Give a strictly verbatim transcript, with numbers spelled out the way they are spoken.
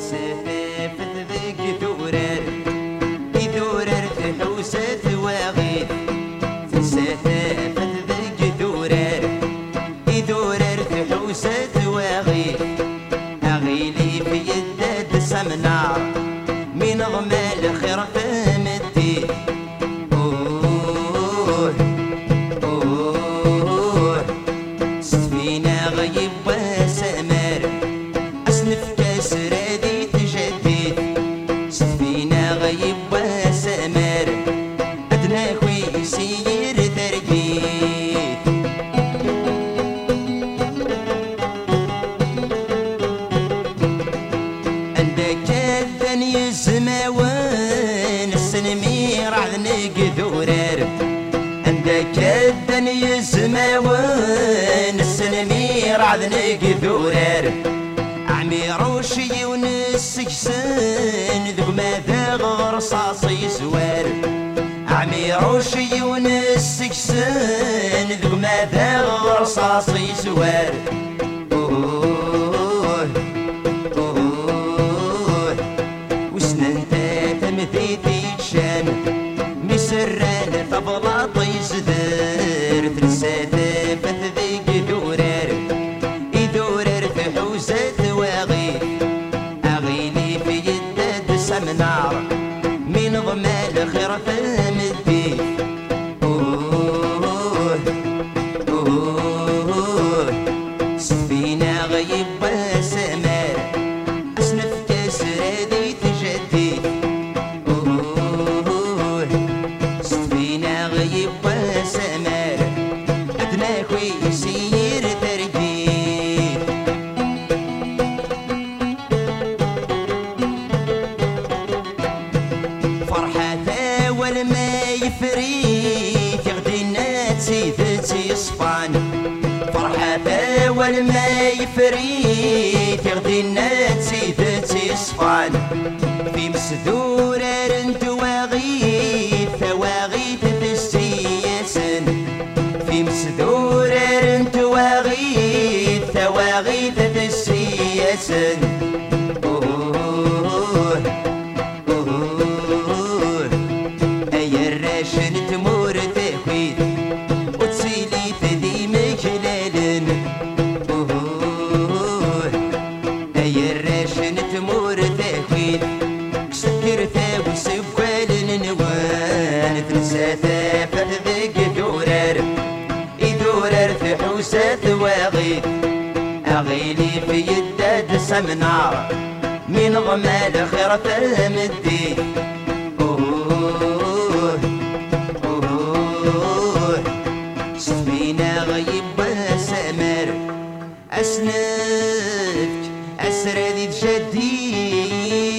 سفافت ذيك ثورار ثورار تحوسات واغيث سفافت ذيك ثورار ثورار تحوسات واغيث أغيلي في يداد سمنار من ضمال خير فمدي أوه أوه سفينة غيب وسمر أصنف كسر ذي تجديد سفينة غيب وسمر أدنى خوي سير ترقيد عندك الدنيا الزماوان السنمير عذنك ثورار عندك الدنيا الزماوان السنمير عذنك ثورار عمير وشي ونسكسن ذوق ماذا غرصاصي سوار عمير وشي ونسكسن ذوق ماذا غرصاصي سوار أوه أوه وسنن تمثيتي تشان مسران فبلاطي زدر تنسات فتذيك ثورار يدورر في حوزات واغيث أغيلي في يداد سمنار من ضمال خير فمدي أوه أوه سفينة غيب وسمر أصنف كسر ذي تجديد أوه سفينة غيب وسمر أدنى خوي سير ترقيد فرحة أول ما يفريت يغدينا تسيدتي صفان فرحة أول ما يفريت يغدينا تسيدتي صفان في مسدورة رنت واغيث واغيث تسيسن في مسدورة رنت واغيث واغيث تسيسن أوه أوه أي الراشن تمور تخويت وتسيلي تدي مجلالن أوه أي الراشن تمور تخويت سكر ثاوي سبوال نوان تنسى ثافت ذيك دورار يدورر في حوسات واغيث أغيلي في يداد سمنار من ضمال خير فمدي أوه أوه سفينة غيب وسمر أسنفك أسرى ذي تجديد